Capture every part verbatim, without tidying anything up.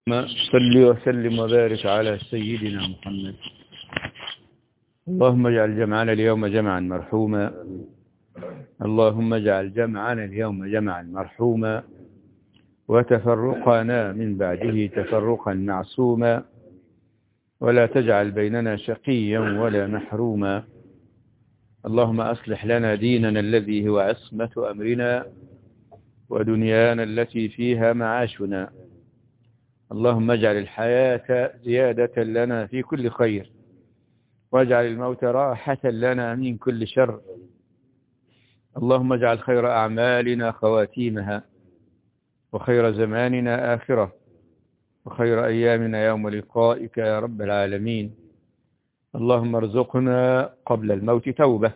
صل وسلم وبارك على سيدنا محمد. اللهم اجعل جمعنا اليوم جمعا مرحوما اللهم اجعل جمعنا اليوم جمعا مرحوما وتفرقنا من بعده تفرقا معصوما ولا تجعل بيننا شقيا ولا محروما. اللهم أصلح لنا ديننا الذي هو عصمة أمرنا ودنيانا التي فيها معاشنا. اللهم اجعل الحياة زيادة لنا في كل خير واجعل الموت راحة لنا من كل شر. اللهم اجعل خير أعمالنا خواتيمها وخير زماننا آخرة وخير أيامنا يوم لقائك يا رب العالمين. اللهم ارزقنا قبل الموت توبة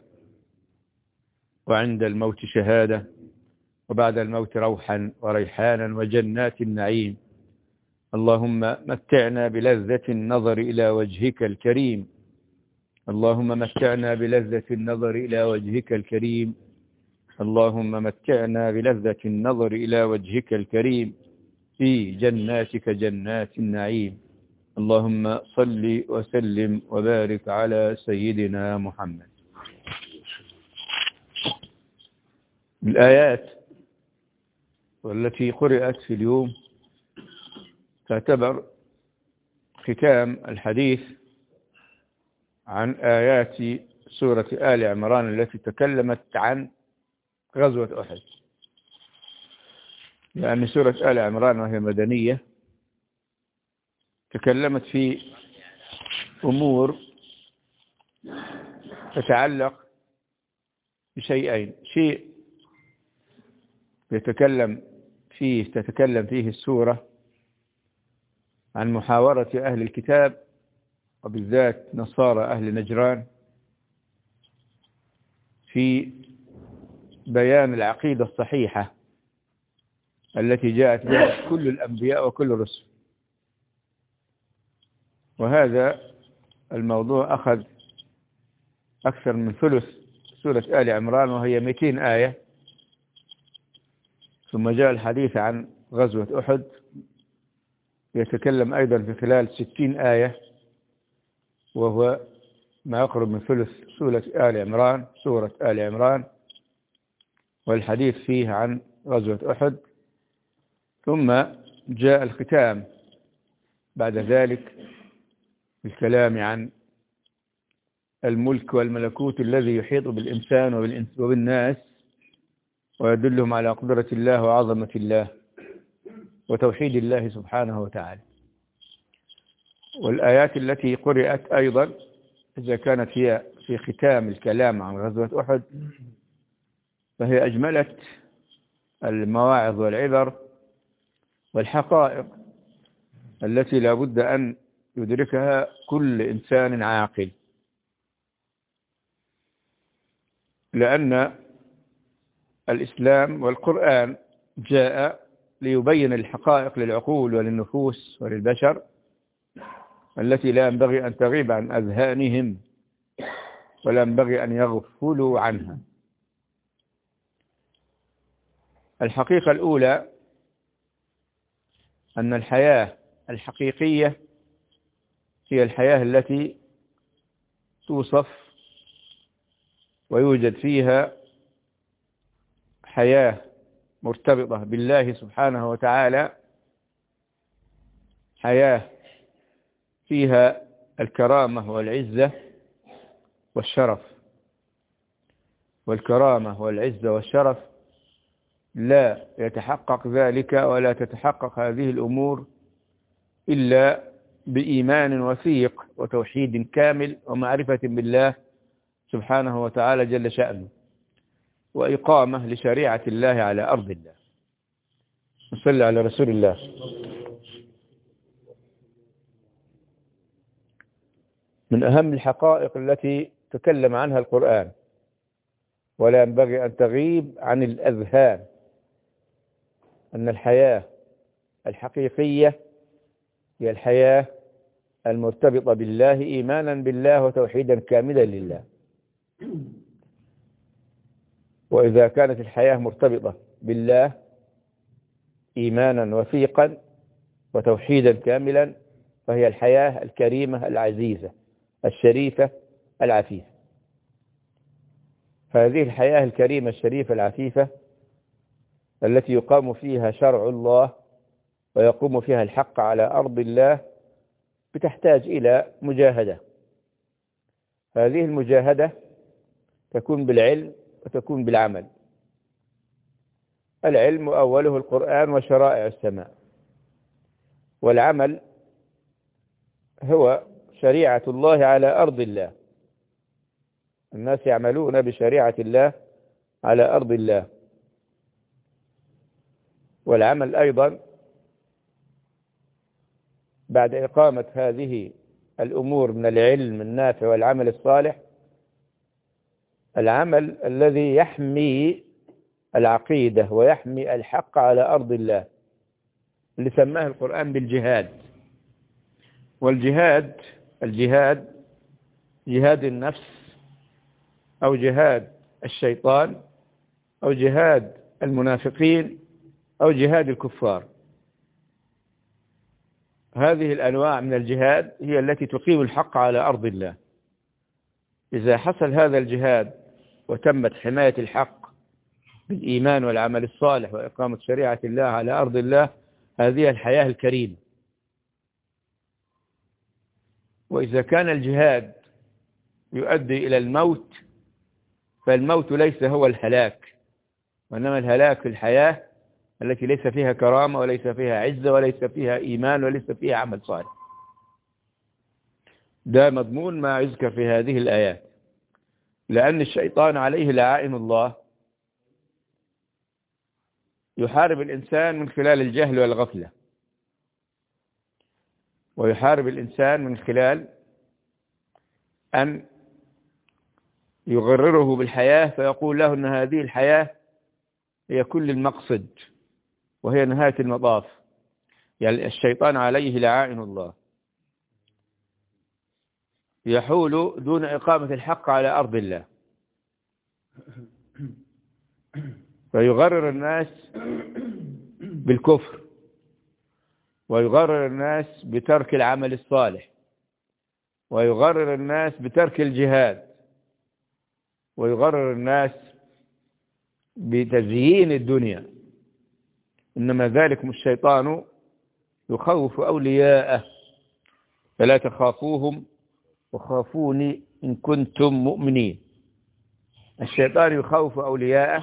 وعند الموت شهادة وبعد الموت روحا وريحانا وجنات النعيم. اللهم متعنا بلذة النظر إلى وجهك الكريم اللهم متعنا بلذة النظر إلى وجهك الكريم اللهم متعنا بلذة النظر إلى وجهك الكريم في جناتك جنات النعيم. اللهم صل وسلم وبارك على سيدنا محمد. الآيات والتي قرأت في اليوم تعتبر ختام الحديث عن آيات سورة آل عمران التي تكلمت عن غزوة أحد، لأن سورة آل عمران وهي مدنية تكلمت في أمور تتعلق بشيئين: شيء يتكلم فيه تتكلم فيه السورة عن محاورة أهل الكتاب وبالذات نصارى أهل نجران في بيان العقيدة الصحيحة التي جاءت بها كل الأنبياء وكل الرسل. وهذا الموضوع أخذ أكثر من ثلث سورة آل عمران وهي مئتين آية، ثم جاء الحديث عن غزوة أحد يتكلم أيضا في خلال ستين آية وهو ما يقرب من ثلث سورة آل عمران سورة آل عمران والحديث فيه عن غزوة أحد. ثم جاء الختام بعد ذلك بالكلام عن الملك والملكوت الذي يحيط بالإنسان وبالناس ويدلهم على قدرة الله وعظمة الله وتوحيد الله سبحانه وتعالى. والآيات التي قرأت أيضا إذا كانت هي في ختام الكلام عن غزوة أحد فهي أجملت المواعظ والعبر والحقائق التي لا بد أن يدركها كل إنسان عاقل، لأن الإسلام والقرآن جاء ليبين الحقائق للعقول وللنفوس وللبشر التي لا ينبغي أن تغيب عن أذهانهم ولا ينبغي أن يغفلوا عنها. الحقيقة الأولى أن الحياة الحقيقية هي الحياة التي توصف ويوجد فيها حياة مرتبطة بالله سبحانه وتعالى، حياة فيها الكرامة والعزة والشرف. والكرامة والعزة والشرف لا يتحقق ذلك ولا تتحقق هذه الأمور إلا بإيمان وثيق وتوحيد كامل ومعرفة بالله سبحانه وتعالى جل شأنه وإقامة لشريعة الله على أرض الله. نصلي على رسول الله. من أهم الحقائق التي تكلم عنها القرآن ولا ينبغي أن تغيب عن الأذهان أن الحياة الحقيقية هي الحياة المرتبطة بالله إيمانا بالله وتوحيدا كاملا لله. وإذا كانت الحياة مرتبطة بالله إيمانا وثيقا وتوحيدا كاملا، فهي الحياة الكريمة العزيزة الشريفة العفيفة. فهذه الحياة الكريمة الشريفة العفيفة التي يقام فيها شرع الله ويقوم فيها الحق على أرض الله بتحتاج إلى مجاهدة. هذه المجاهدة تكون بالعلم وتكون بالعمل. العلم أوله القرآن وشرائع السماء، والعمل هو شريعة الله على أرض الله. الناس يعملون بشريعة الله على أرض الله. والعمل أيضا بعد إقامة هذه الأمور من العلم النافع والعمل الصالح، العمل الذي يحمي العقيدة ويحمي الحق على أرض الله، اللي سماه القرآن بالجهاد. والجهاد الجهاد جهاد النفس أو جهاد الشيطان أو جهاد المنافقين أو جهاد الكفار. هذه الأنواع من الجهاد هي التي تقيم الحق على أرض الله. إذا حصل هذا الجهاد وتمت حماية الحق بالإيمان والعمل الصالح وإقامة شريعة الله على أرض الله، هذه الحياة الكريمة. وإذا كان الجهاد يؤدي إلى الموت، فالموت ليس هو الهلاك، وإنما الهلاك في الحياة التي ليس فيها كرامة وليس فيها عزة وليس فيها إيمان وليس فيها عمل صالح. ده مضمون ما يذكر في هذه الآيات. لأن الشيطان عليه لعائن الله يحارب الإنسان من خلال الجهل والغفلة، ويحارب الإنسان من خلال أن يغرره بالحياة فيقول له أن هذه الحياة هي كل المقصد وهي نهاية المطاف. يعني الشيطان عليه لعائن الله يحول دون إقامة الحق على أرض الله، فيغرر الناس بالكفر، ويغرر الناس بترك العمل الصالح، ويغرر الناس بترك الجهاد، ويغرر الناس بتزيين الدنيا. إنما ذلكم الشيطان يخوف أولياءه فلا تخافوهم وخافوني إن كنتم مؤمنين. الشيطان يخوف أولياءه،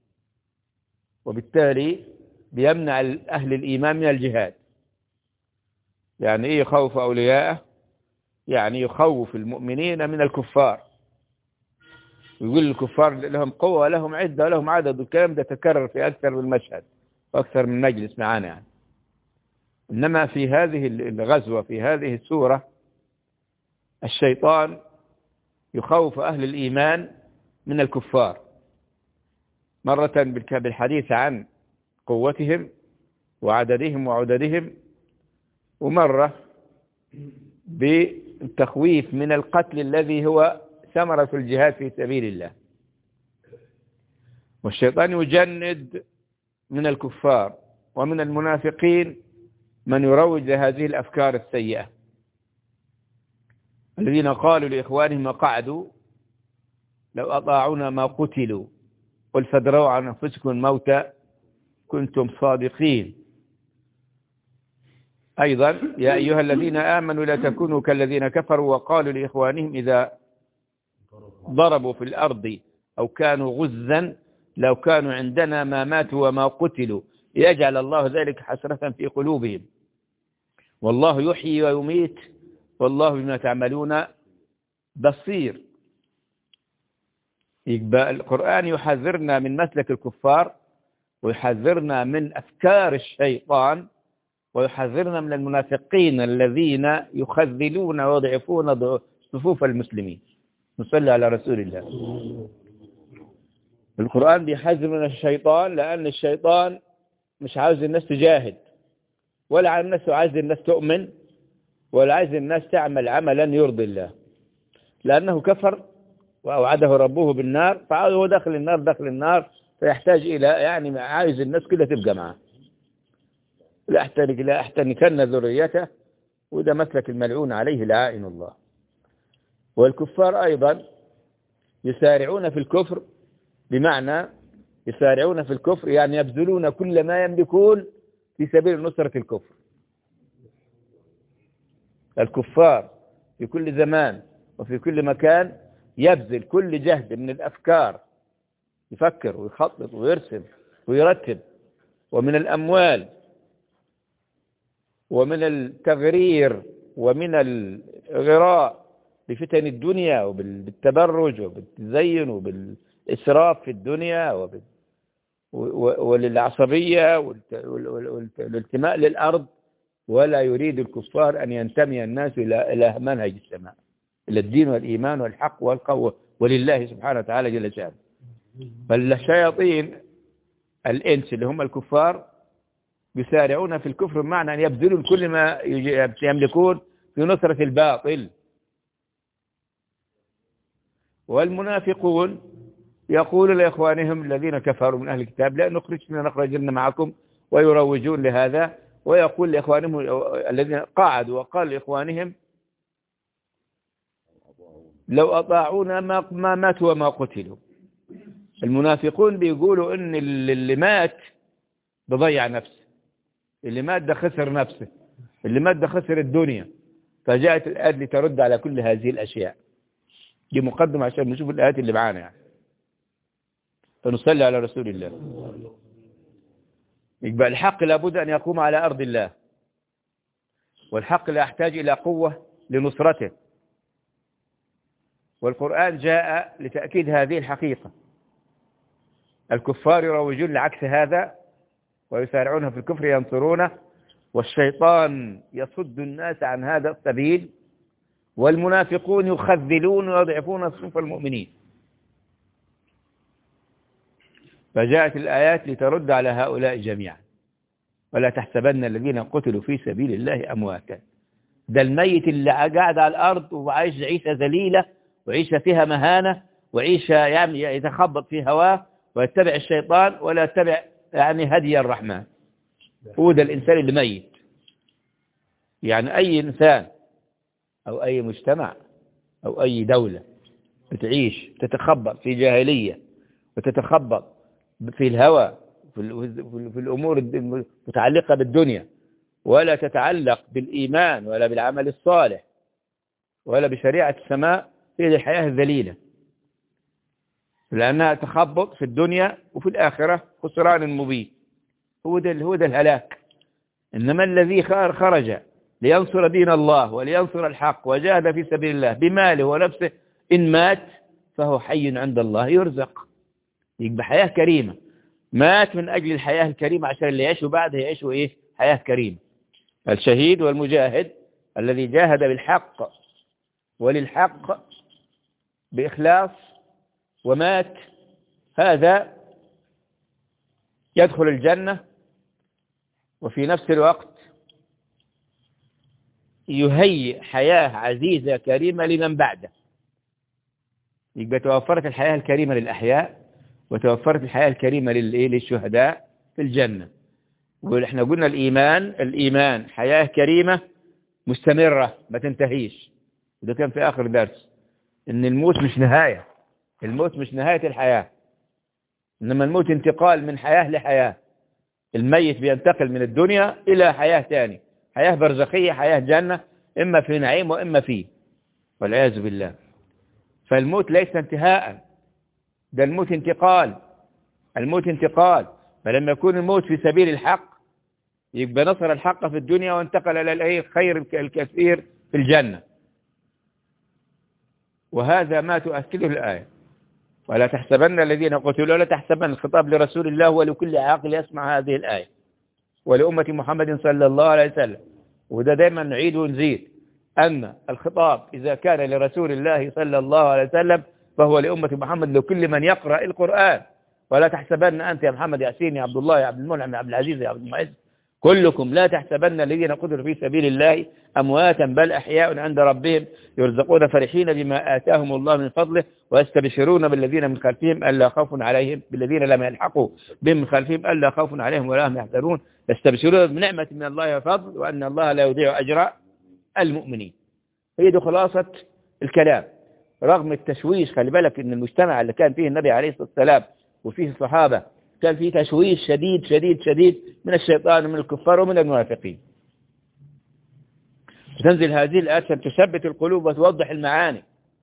وبالتالي بيمنع أهل الإيمان من الجهاد. يعني إيه يخوف أولياءه؟ يعني يخوف المؤمنين من الكفار، ويقول الكفار لهم قوة ولهم عدة ولهم عدد، والكلام ده تكرر في أكثر من مشهد وأكثر من مجلس معانا يعني. إنما في هذه الغزوة في هذه السورة الشيطان يخوف أهل الإيمان من الكفار، مرة بالحديث عن قوتهم وعددهم وعددهم، ومرة بالتخويف من القتل الذي هو ثمرة الجهاد في سبيل الله. والشيطان يجند من الكفار ومن المنافقين من يروج لهذه الأفكار السيئة، الذين قالوا لإخوانهم وقعدوا لو أطاعونا ما قتلوا قل فادروا عن أنفسكم الموت كنتم صادقين. أيضا يا أيها الذين آمنوا لا تكونوا كالذين كفروا وقالوا لإخوانهم إذا ضربوا في الأرض أو كانوا غزا لو كانوا عندنا ما ماتوا وما قتلوا ليجعل الله ذلك حسرة في قلوبهم والله يحيي ويميت والله بما تعملون بصير. يبقى القرآن يحذرنا من مسلك الكفار، ويحذرنا من أفكار الشيطان، ويحذرنا من المنافقين الذين يخذلون ويضعفون صفوف المسلمين. نصلي على رسول الله. القرآن بيحذر من الشيطان، لأن الشيطان مش عاوز الناس تجاهد، ولا عاوز الناس عايز الناس تؤمن، ولا عايز الناس تعمل عملا يرضي الله، لأنه كفر وأوعده ربه بالنار، فهو داخل النار داخل النار فيحتاج إلى يعني عايز الناس كلها تبقى معه. لا أحتنك لا أحتنكن ذريته، وده مسلك الملعون عليه لعائن الله. والكفار أيضا يسارعون في الكفر، بمعنى يسارعون في الكفر يعني يبذلون كل ما يملكون في سبيل نصرة الكفر. الكفار في كل زمان وفي كل مكان يبذل كل جهد من الأفكار، يفكر ويخطط ويرسم ويرتب، ومن الأموال ومن التغرير ومن الغراء بفتن الدنيا وبالتبرج وبالتزين وبالإسراف في الدنيا وبال وللعصبية والالتماء للأرض. ولا يريد الكفار أن ينتمي الناس إلى منهج السماء، إلى الدين والإيمان والحق والقوة ولله سبحانه وتعالى جل شأنه. فالشياطين الإنس اللي هم الكفار يسارعون في الكفر، بمعنى أن يبذلون كل ما يملكون في نصرة الباطل. والمنافقون يقول لإخوانهم الذين كفروا من أهل الكتاب لا نخرجنا نخرجن معكم، ويروجون لهذا. ويقول لإخوانهم الذين قاعدوا وقال لإخوانهم لو أطاعونا ما, ما ماتوا وما قتلوا. المنافقون بيقولوا إن اللي مات بضيع نفسه، اللي مات ده خسر نفسه، اللي مات ده خسر الدنيا. فجاءت الآيات لترد على كل هذه الأشياء. دي مقدمة عشان نشوف الآيات اللي معانا يعني. فنصلي على رسول الله. يبقى الحق لابد أن يقوم على أرض الله، والحق لا يحتاج إلى قوة لنصرته. والقرآن جاء لتأكيد هذه الحقيقة. الكفار يروجون لعكس هذا ويسارعون في الكفر ينصرونه، والشيطان يصد الناس عن هذا السبيل، والمنافقون يخذلون ويضعفون صفوف المؤمنين. فجاءت الآيات لترد على هؤلاء جميعا. ولا تحسبن الذين قتلوا في سبيل الله أمواتا. ده الميت اللي قاعد على الأرض وعايش عيشة ذليلة وعيشة فيها مهانة وعيشة يعني يتخبط في هواه ويتبع الشيطان ولا يتبع يعني هدي الرحمن. هو ده الإنسان اللي ميت. يعني أي إنسان أو أي مجتمع أو أي دولة بتعيش تتخبط في جاهلية وتتخبط في الهوى في الأمور المتعلقة بالدنيا، ولا تتعلق بالإيمان ولا بالعمل الصالح ولا بشريعة السماء، هي الحياة الذليلة، لأنها تخبط في الدنيا وفي الآخرة خسران مبين. هو ده هو ده الهلاك. إنما الذي خرج لينصر دين الله ولينصر الحق وجاهد في سبيل الله بماله ونفسه، إن مات فهو حي عند الله يرزق، يبقى حياة كريمة. مات من أجل الحياة الكريمة عشان اللي يعيشوا بعده يعيشوا إيه؟ حياة كريمة. الشهيد والمجاهد الذي جاهد بالحق وللحق بإخلاص ومات، هذا يدخل الجنة، وفي نفس الوقت يهيئ حياة عزيزة كريمة لمن بعده. يبقى توفرت الحياة الكريمة للأحياء وتوفرت الحياة الكريمة للشهداء في الجنة. ونحن قلنا الإيمان الإيمان حياة كريمة مستمرة ما تنتهيش. وده كان في آخر درس إن الموت مش نهاية، الموت مش نهاية الحياة، إنما الموت انتقال من حياة لحياة. الميت بينتقل من الدنيا إلى حياة تاني، حياة برزخية، حياة جنة، إما في نعيم وإما فيه، والعياذ بالله. فالموت ليس انتهاء، ده الموت انتقال. الموت انتقال. فلما يكون الموت في سبيل الحق يبقى نصر الحق في الدنيا وانتقل إلى الخير الكثير في الجنة. وهذا ما تؤكده الآية. ولا تحسبن الذين قتلوا، ولا تحسبن الخطاب لرسول الله ولكل عاقل يسمع هذه الآية ولأمة محمد صلى الله عليه وسلم. وده دائما نعيد ونزيد أن الخطاب إذا كان لرسول الله صلى الله عليه وسلم فهو لأمة محمد، لكل من يقرأ القرآن. ولا تحسبن أنت يا محمد ياسين يا عبد الله يا عبد المنعم يا عبد العزيز يا عبد المعز كلكم لا تحسبن الذين قتلوا في سبيل الله أمواتا بل أحياء عند ربهم يرزقون فرحين بما آتاهم الله من فضله ويستبشرون بالذين من خلفهم ألا خوف عليهم بالذين لم يلحقوا بهم من خلفهم ألا خوف عليهم ولا هم يحزنون يستبشرون بنعمة من الله وفضل وأن الله لا يضيع أجر المؤمنين. هي دي خلاصة الكلام. رغم التشويش، خلي بالك إن المجتمع اللي كان فيه النبي عليه الصلاة والسلام وفيه الصحابة كان فيه تشويش شديد شديد شديد من الشيطان ومن الكفار ومن المنافقين. تنزل هذه الآيات عشان تثبت القلوب وتوضح المعاني.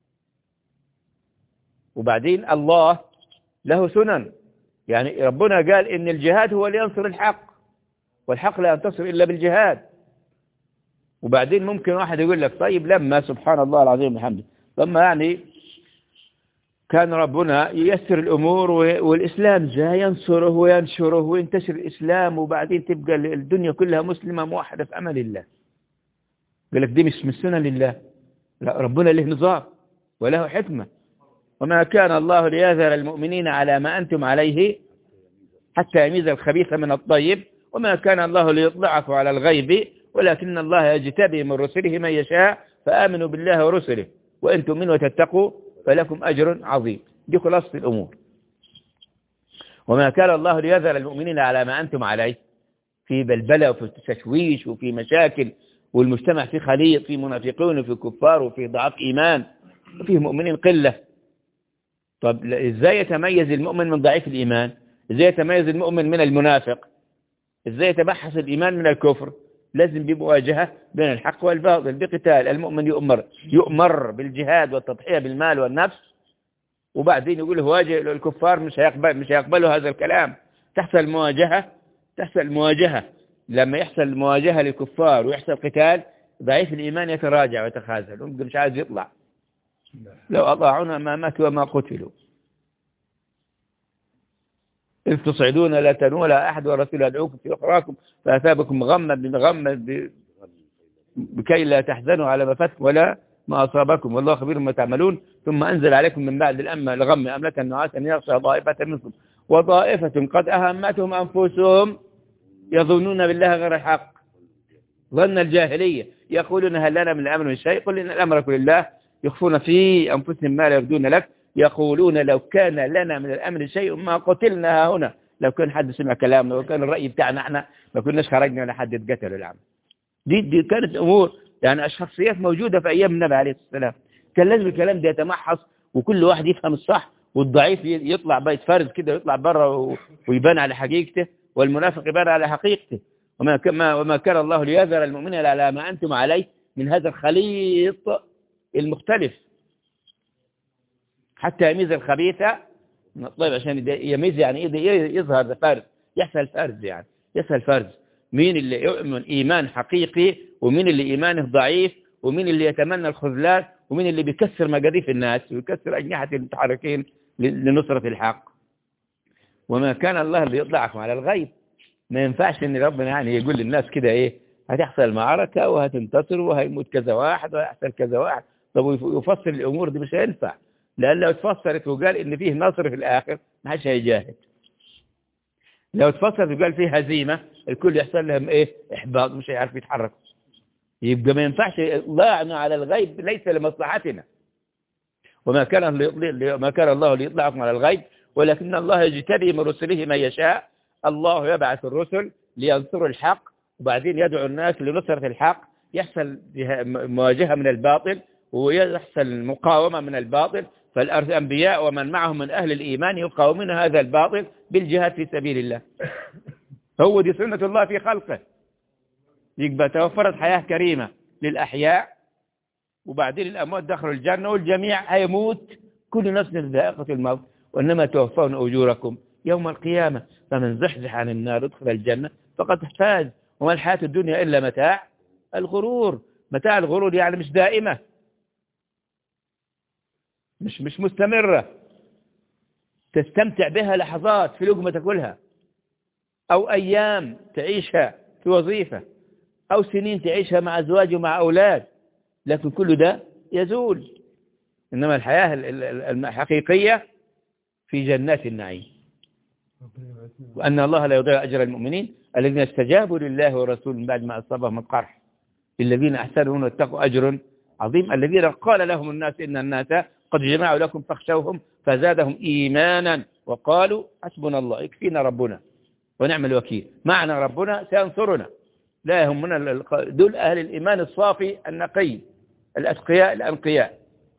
وبعدين الله له سنن، يعني ربنا قال إن الجهاد هو اللي ينصر الحق، والحق لا ينتصر إلا بالجهاد. وبعدين ممكن واحد يقول لك طيب لما سبحان الله العظيم وبحمده لما يعني كان ربنا ييسر الأمور والإسلام جاء ينصره وينشره وينتشر الإسلام وبعدين تبقى الدنيا كلها مسلمة موحدة في أمل الله. قال لك دي مش من سنن لله، لا، ربنا له نظام وله حكمة. وما كان الله ليذر المؤمنين على ما أنتم عليه حتى يميز الخبيث من الطيب وما كان الله ليطلعكم على الغيب ولكن الله يجتبي من رسله من يشاء فآمنوا بالله ورسله وإن تؤمنوا وتتقوا فلكم أجر عظيم. دي خلاصة الأمور. وما كان الله ليذر المؤمنين على ما أنتم عليه، في بلبلة وفي تشويش وفي مشاكل والمجتمع فيه خليط، فيه منافقون وفيه كفار وفيه ضعاف إيمان وفيه مؤمنين قلة. طب إزاي يتميز المؤمن من ضعيف الإيمان؟ إزاي يتميز المؤمن من المنافق؟ إزاي يتبحث الإيمان من الكفر؟ لازم بمواجهة بين الحق والباطل بقتال. المؤمن يؤمر يؤمر بالجهاد والتضحية بالمال والنفس، وبعدين يقول واجه الكفار مش هيقبل مش هيقبلوا هذا الكلام. تحصل مواجهة تحصل مواجهة لما يحصل مواجهة للكفار ويحصل قتال ضعيف الإيمان يتراجع ويتخاذل مش عايز يطلع. لو أطاعونا ما ماتوا وما قتلوا إذ تصعدون لا تنول ولا أحد ورسول يدعوكم في أخراكم فأثابكم غما بغما بكي لا تحزنوا على ما فاتكم ولا ما أصابكم والله خبير ما تعملون ثم أنزل عليكم من بعد الأمة الغم أملة النعاس أن يغشى طائفة منكم وطائفة قد أهمتهم أنفسهم يظنون بالله غير الحق ظن الجاهلية يقولون هل لنا من الأمر من شيء قل إن الأمر كل الله يخفون في أنفسهم ما لا يبدون لك يقولون لو كان لنا من الأمر شيء ما قتلنا هنا. لو كان حد سمع كلامنا وكان الرأي بتاعنا احنا ما كناش خرجنا ولا حد اتقتل العمل. دي دي كانت أمور يعني شخصيات موجودة في أيام النبي عليه الصلاة والسلام. كان لازم الكلام ده يتمحص وكل واحد يفهم الصح والضعيف يطلع بيت فرز كده ويطلع بره ويبان على حقيقته والمنافق يبان على حقيقته. وما كما وما كان الله ليذر المؤمنين على ما أنتم عليه من هذا الخليط المختلف حتى يميز الخبيث من الطيب. عشان يميز يعني يظهر فرز يحصل فرز يعني يحصل فرز مين اللي يؤمن إيمان حقيقي ومين اللي إيمانه ضعيف ومين اللي يتمنى الخذلان ومين اللي بيكسر مقاديف الناس ويكسر أجنحة المتحركين لنصرة الحق. وما كان الله اللي يطلعكم على الغيب. ما ينفعش ان ربنا يعني يقول للناس كده ايه هتحصل معركة وهتنتصر وهيموت كذا واحد وهيحصل كذا واحد. طب يفسر الامور دي مش هينفع لان لو اتفسرت وقال ان فيه نصر في الاخر ما حدش هيجاهد. لو اتفسرت وقال فيه هزيمة الكل يحصل لهم ايه احباط مش هيعرف يتحركوا. يبقى ما ينفعش اطلاعنا على الغيب ليس لمصلحتنا. وما كان ما كان الله ليطلعكم على الغيب ولكن الله يجتبي من رسله من يشاء. الله يبعث الرسل لينصروا الحق وبعدين يدعو الناس لنصرة الحق. يحصل مواجهة من الباطل ويحصل مقاومة من الباطل. فالأنبياء ومن معهم من أهل الإيمان يقاومون هذا الباطل بالجهاد في سبيل الله. هو دي سنة الله في خلقه. يبقى توفرت حياة كريمة للأحياء وبعدين الأموات دخلوا الجنة والجميع هيموت كل نفس ذائقة الموت وإنما توفون أجوركم يوم القيامة فمن زحزح عن النار ادخل الجنة فقد فاز. وما الحياة الدنيا إلا متاع الغرور. متاع الغرور يعني مش دائمة مش مش مستمرة تستمتع بها لحظات في لقمة تاكلها أو أيام تعيشها في وظيفة أو سنين تعيشها مع أزواج ومع أولاد لكن كل ده يزول. إنما الحياة الحقيقية في جنات النعيم وأن الله لا يضيع أجر المؤمنين. الذين استجابوا لله ورسوله من بعد ما أصابهم القرح للذين أحسنوا واتقوا أجر عظيم. الذين قال لهم الناس إن الناس قد جمعوا لكم فاخشوهم فزادهم إيمانا وقالوا حسبنا الله يكفينا ربنا ونعم الوكيل معنا ربنا سينصرنا. لا يهمنا دول أهل الإيمان الصافي النقي الأتقياء الأنقياء.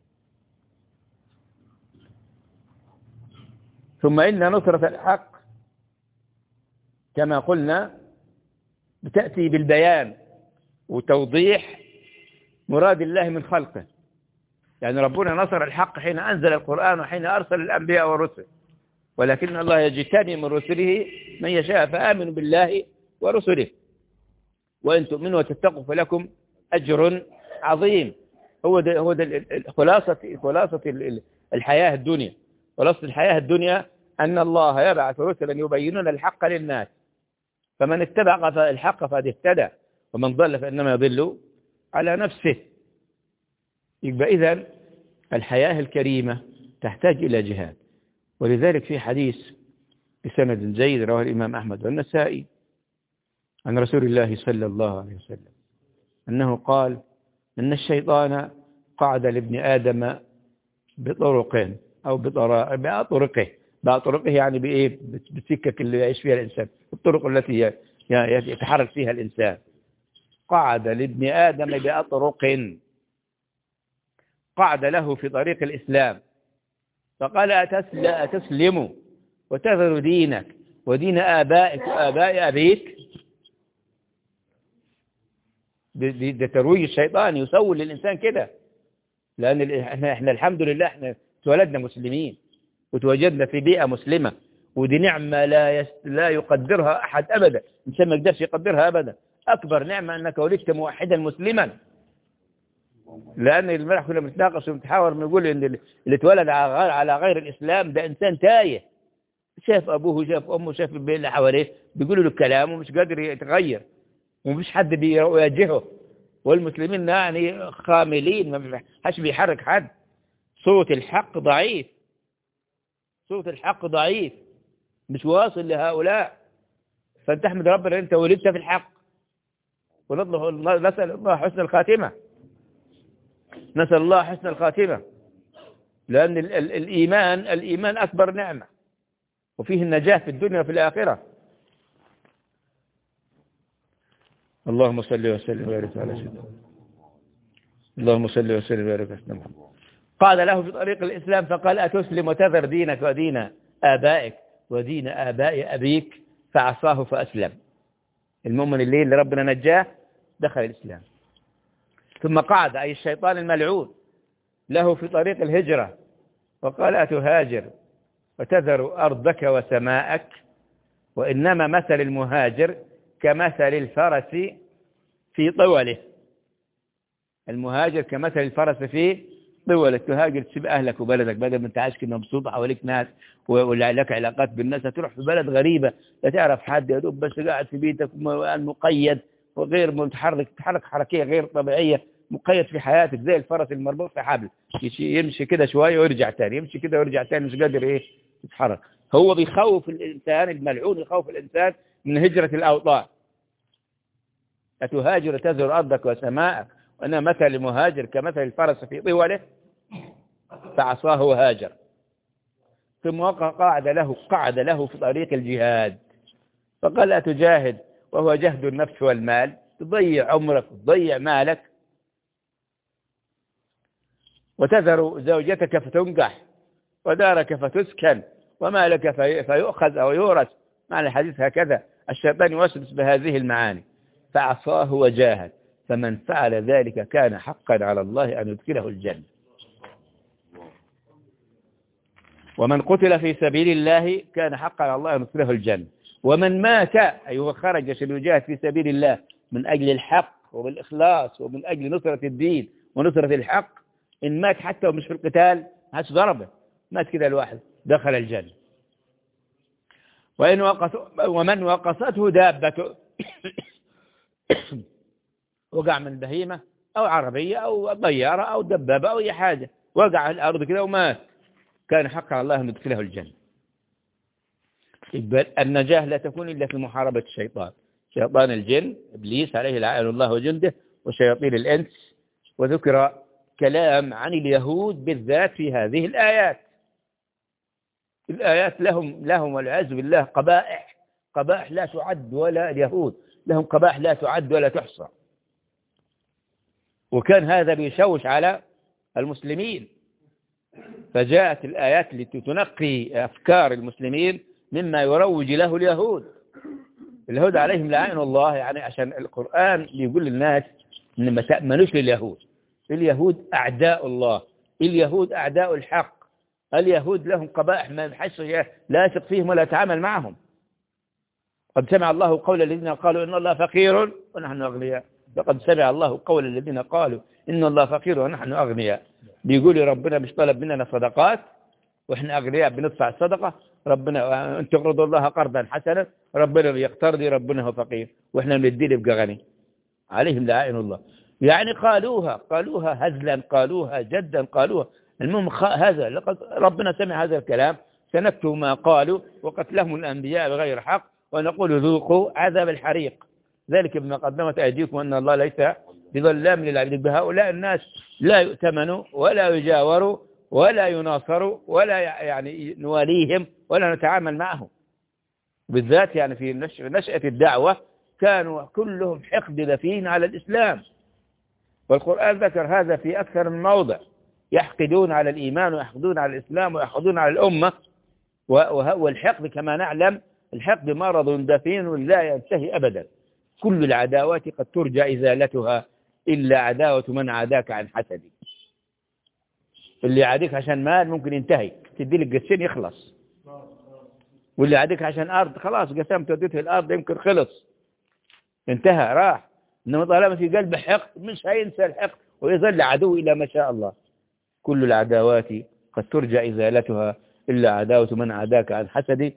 ثم إن نصرة الحق كما قلنا بتأتي بالبيان وتوضيح مراد الله من خلقه. يعني ربنا نصر الحق حين أنزل القرآن وحين أرسل الأنبياء والرسل، ولكن الله يجتني من رسله من يشاء فآمنوا بالله ورسله وإن تؤمنوا وتتقوا فلكم أجر عظيم. هو ده هو ده خلاصة خلاصة الحياة الدنيا. خلاصة الحياة الدنيا أن الله يبعث رسلا يبينون الحق للناس، فمن اتبع الحق فقد اهتدى ومن ضل فإنما يضل على نفسه. يبقى إذن الحياة الكريمة تحتاج إلى جهاد. ولذلك في حديث بسند جيد رواه الإمام أحمد والنسائي عن رسول الله صلى الله عليه وسلم أنه قال إن الشيطان قعد لابن آدم بطرق أو بطرقه بطرقه يعني بإيه بالسكك اللي يعيش فيها الإنسان، الطرق التي يتحرك فيها الإنسان. قعد لابن آدم بأطرق قعد له في طريق الإسلام فقال أتسلم وتذر دينك ودين آبائك وآباء أبيك. ده ترويج الشيطان يسول للإنسان كده، لأن احنا, احنا الحمد لله احنا اتولدنا مسلمين وتوجدنا في بيئة مسلمة، ودي نعمة لا يست... لا يقدرها أحد أبدا، الإنسان ما يقدرش يقدرها أبدا. أكبر نعمة أنك ولدت موحدا مسلما. لأن المرح كنا بنتناقش ونتحاور بنقول إن اللي اتولد على غير الإسلام ده إنسان تايه، شاف أبوه شاف أمه شاف البيئة اللي حواليه بيقولوا له الكلام ومش قادر يتغير ومفيش حد بيواجهه. والمسلمين يعني خاملين ما حدش بيحرك حد. صوت الحق ضعيف، صوت الحق ضعيف مش واصل لهؤلاء. فأنت احمد ربنا أنت ولدت في الحق، ونسأل الله حسن الخاتمة، نسأل الله حسن الخاتمة. لأن ال ال الإيمان الإيمان أكبر نعمة وفيه النجاة في الدنيا وفي الآخرة. اللهم صل وسلم وبارك على سيدنا اللهم صل وسلم وبارك على سيدنا. قال له في طريق الإسلام فقال أتسلم وتذر دينك ودين آبائك ودين آباء أبيك؟ فعصاه فأسلم. المؤمن اللي, اللي ربنا نجاه دخل الإسلام. ثم قعد أي الشيطان الملعون له في طريق الهجرة وقال أتهاجر وتذر أرضك وسماءك؟ وإنما مثل المهاجر كمثل الفرس في طوله. المهاجر كمثل الفرس في طوله. تهاجر تسيب أهلك وبلدك بدل ما انت عايش كده مبسوط حواليك ناس ولك علاقات بالناس، تروح في بلد غريبة لا تعرف حد، يا دوب بس قاعد في بيتك مقيد وغير متحرك، تتحرك حركية غير طبيعية، مقيد في حياتك زي الفرس المربوط في حبل، يمشي كده شوية ويرجع تاني، يمشي كده ويرجع تاني، مش قادر ايه يتحرك. هو بيخوف الإنسان الملعون، يخوف الإنسان من هجرة الأوطان. أتهاجر تذر أرضك وسماءك؟ وأنا مثل المهاجر كمثل الفرس في طوله فعصاه وهاجر. ثم قعد له قعد له في طريق الجهاد فقال أتجاهد وهو جهد النفس والمال؟ تضيع عمرك وتضيع مالك وتذر زوجتك فتنكح ودارك فتسكن ومالك في فيؤخذ أو يورث. معنى الحديث هكذا، الشيطان يوسوس بهذه المعاني. فعصاه وجاهد، فمن فعل ذلك كان حقا على الله أن يدخله الجنة. ومن قتل في سبيل الله كان حقا على الله أن يدخله الجنة. ومن مات أي هو خرج عشان يجاهد في سبيل الله من أجل الحق وبالإخلاص ومن أجل نصرة الدين ونصرة الحق، إن مات حتى ومش في القتال هاتش ضربه، مات كده الواحد دخل الجنة. وإن وقص ومن وقصته دابته وقع من بهيمة أو عربية أو طيارة أو دبابة أو أي حاجة، وقع على الأرض كده ومات، كان حقا على الله أن يدخله الجنة. النجاة لا تكون إلا في محاربة الشيطان. شيطان الجن إبليس عليه لعنة الله وجنده، وشياطين الإنس. وذكر كلام عن اليهود بالذات في هذه الآيات. الآيات لهم لهم والعياذ بالله قبائح، قبائح لا تعد، ولا اليهود لهم قبائح لا تعد ولا تحصى. وكان هذا بيشوش على المسلمين، فجاءت الآيات التي تنقي أفكار المسلمين مما يروج له اليهود. اليهود عليهم لعين الله، يعني عشان القرآن يقول للناس إن ما تأمنوش لليهود. اليهود أعداء الله، اليهود أعداء الحق، اليهود لهم قبائح ما يحس لا يثق فيهم ولا يتعامل معهم. قد سمع الله قول الذين قالوا إن الله فقير ونحن أغنياء. لقد سمع الله قول الذين قالوا إن الله فقير ونحن أغنياء. بيقولوا ربنا مش طلب مننا صدقات وإحنا أغنياء بندفع الصدقة، ربنا أن تقرضوا الله قرضا حسنا، ربنا يقترضي، ربنا هو فقير وإحنا بنديه يبقى غني. عليهم لعائن الله. يعني قالوها قالوها هزلا، قالوها جدا، قالوها. المهم هذا لقد ربنا سمع هذا الكلام، سنكتب ما قالوا وقتلهم الأنبياء بغير حق ونقول ذوقوا عذاب الحريق، ذلك بما قدمت أيديكم أن الله ليس بظلام للعبيد. بهؤلاء الناس لا يؤتمنوا ولا يجاوروا ولا يناصروا ولا يعني نواليهم ولا نتعامل معهم. بالذات يعني في نشأة الدعوة كانوا كلهم حقد دفين على الإسلام، والقرآن ذكر هذا في أكثر من موضع. يحقدون على الإيمان ويحقدون على الإسلام ويحقدون على الأمة. والحقد كما نعلم الحقد مرض دفين لا ينتهي أبدا. كل العداوات قد ترجى إزالتها إلا عداوة من عاداك عن حسدي. اللي يعاديك عشان مال ممكن ينتهي، تدي لك قسين يخلص، واللي يعاديك عشان أرض خلاص قسمت وديته الأرض يمكن خلص انتهى راح. إنما طالما في قلب حقد مش هينسى الحقد ويظل عدو إلى ما شاء الله. كل العداوات قد ترجى إزالتها إلا عداوة من عاداك عن حسدي.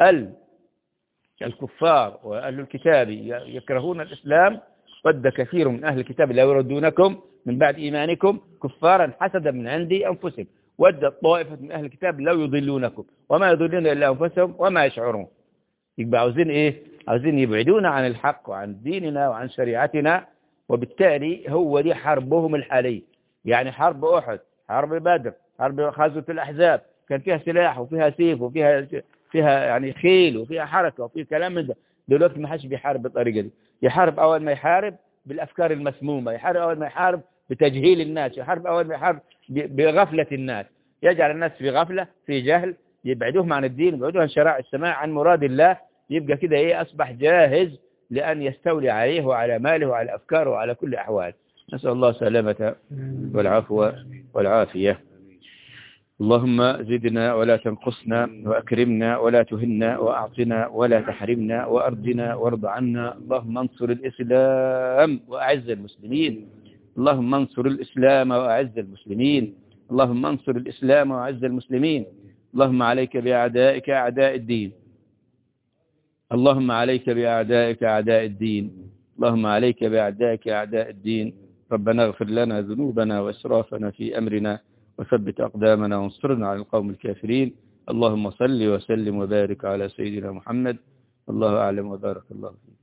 الكفار وأهل الكتاب يكرهون الإسلام، ود كثير من أهل الكتاب لا يردونكم من بعد إيمانكم كفارا حسدا من عندي أنفسهم، ود طائفة من أهل الكتاب لو يضلونكم وما يضلون إلا أنفسهم وما يشعرون. يبقى عاوزين إيه؟ عاوزين يبعدونا عن الحق وعن ديننا وعن شريعتنا، وبالتالي هو دي حربهم الحالية. يعني حرب أحد، حرب بدر، حرب غزوة الأحزاب كان فيها سلاح وفيها سيف وفيها فيها يعني خيل وفيها حركة وفيها كلام من ده. دلوقتي ما حدش بيحارب بالطريقة دي. يحارب أول ما يحارب بالأفكار المسمومة، يحارب أول ما يحارب بتجهيل الناس، يحارب أول ما يحارب بغفلة الناس، يجعل الناس في غفلة في جهل، يبعدوهم عن الدين، يبعدوهم عن شرائع السماء، عن مراد الله. يبقى كده إيه؟ أصبح جاهز لأن يستولي عليه وعلى ماله وعلى أفكاره وعلى كل أحوال. نسأل الله السلامة والعفو والعافية. اللهم زدنا ولا تنقصنا، وأكرمنا ولا تهنا، وأعطنا ولا تحرمنا، وأرضنا وارض عنا. اللهم انصر الإسلام وأعز المسلمين. اللهم انصر الإسلام وأعز المسلمين. اللهم انصر الإسلام وأعز المسلمين. اللهم عليك بأعدائك أعداء الدين. اللهم عليك بأعدائك أعداء الدين. اللهم عليك بأعدائك أعداء الدين. ربنا اغفر لنا ذنوبنا وإسرافنا في أمرنا، وثبت أقدامنا وانصرنا على القوم الكافرين. اللهم صل وسلم وبارك على سيدنا محمد. الله أعلم وبارك الله فيك.